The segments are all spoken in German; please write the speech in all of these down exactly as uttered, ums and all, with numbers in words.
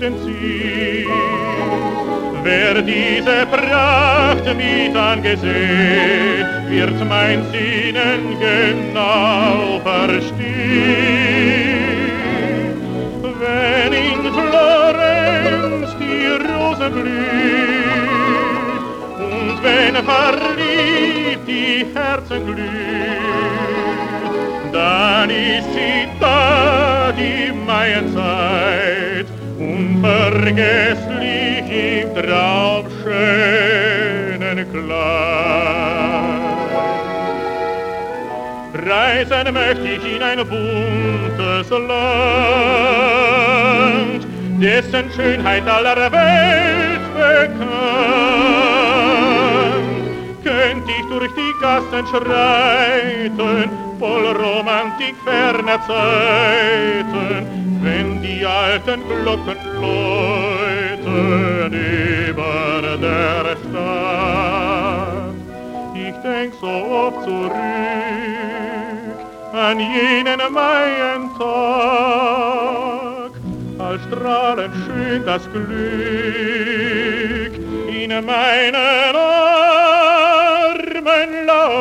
Süden zieht. Wer diese Pracht mit angesehen, wird mein Sinnen genau verstehen. Wenn in Florenz die Rose blüht und wenn verliebt die Herzen glüht, dann ist sie da, die Maienzeit, unvergesslich im Traum schönen Kleid. Reisen möchte ich in ein buntes Land, dessen Schönheit aller Welt bekannt. Könnt ich durch die Gassen schreiten, voll Romantik ferner Zeiten, wenn die alten Glocken läuten über der Stadt. Ich denk so oft zurück an jenen Maientag, als strahlend schön das Glück in meinen Armen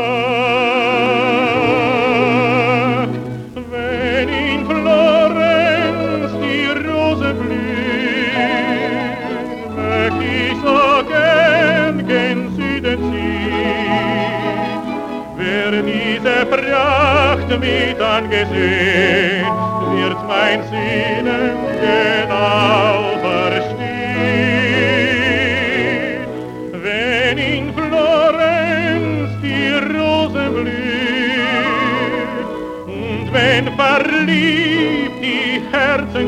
lag. Wenn in Florenz die Rose blüht, möcht ich so gern gen Süden ziehen. Wer diese Pracht mit angesehen, wird mein Sinnen genau verstehen. Wenn in Florenz die Rose blüht und wenn verliebt die Herzen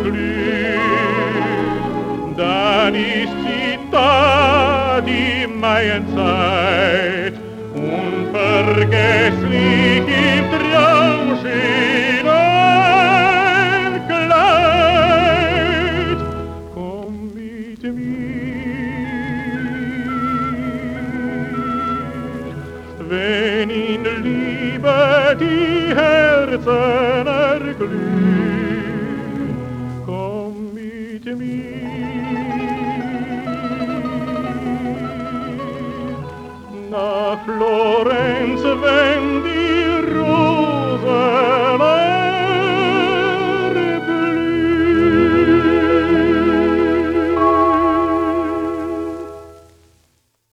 glüht, dann ist sie da, die Maienzeit, unvergesslich im Traum schönen Kleid. Komm mit mir, wenn in Liebe die Herzen erglühen. Komm mit mir. Nach Florenz, wenn die